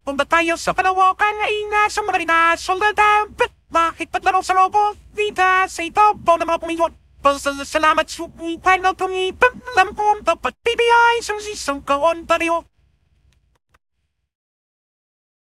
Punta tayo sa Palawakan ay nasa Marina Soldada. Bakit paglaro sa robot? Dita sa ito po na mga pumiwan. Salamat sa final kami. Paglampon dapat PBI sa sisang kaon tayo.